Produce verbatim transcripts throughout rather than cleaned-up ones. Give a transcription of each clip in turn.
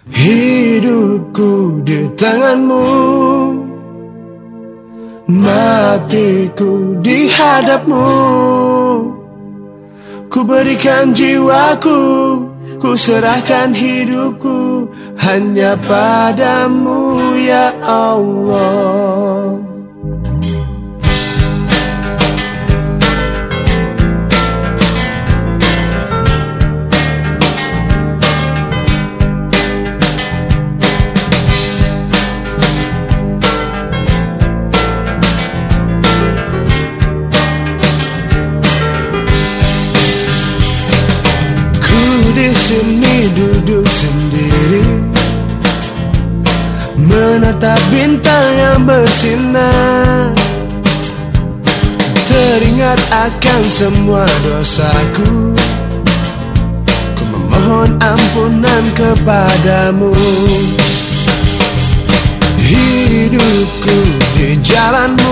Hidupku di tanganmu, matiku di hadapmu. Ku berikan jiwaku, ku serahkan hidupku hanya padamu ya Allah. Di sini duduk sendiri, menatap bintang yang bersinar. Teringat akan semua dosaku, ku memohon ampunan kepadamu. Hidupku di jalanmu,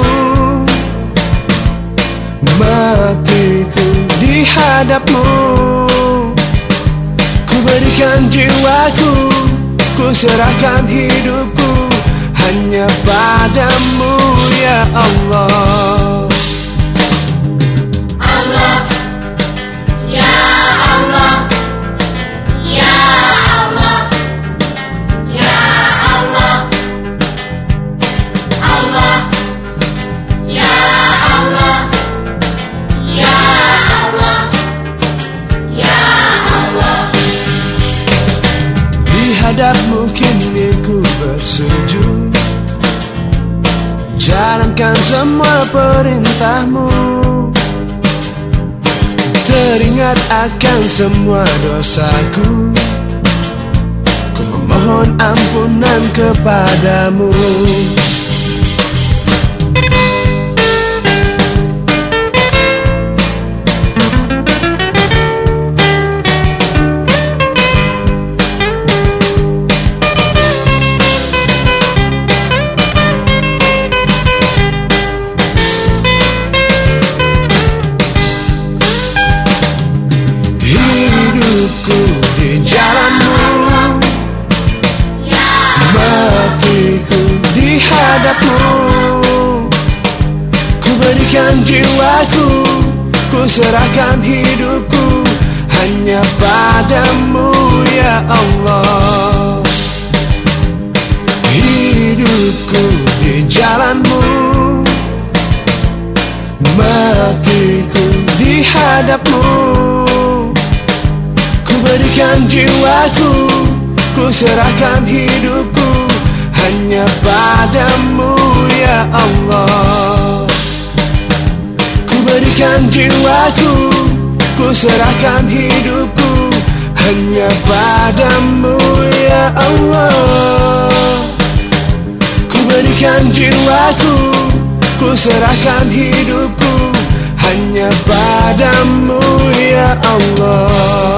matiku di hadapmu. Ku berikan jiwaku, ku serahkan hidupku hanya padamu ya Allah. Allah, ya Allah, ya Allah, ya Allah, Allah, ya Allah, ya Allah, ya Allah. Di hadapmu kini ku bersujud, jalankan semua perintahmu. Teringat akan semua dosaku, ku memohon ampunan kepadamu. Hidupku di jalanmu, matiku di hadapmu. Ku berikan jiwaku, ku serahkan hidupku hanya padamu ya Allah. Hidupku di jalanmu, matiku di hadapmu. Berikan jiwaku, ku serahkan hidupku hanya padamu ya Allah. Ku berikan jiwaku, ku serahkan hidupku hanya padamu ya Allah. Ku berikan jiwaku, ku serahkan hidupku hanya padamu ya Allah.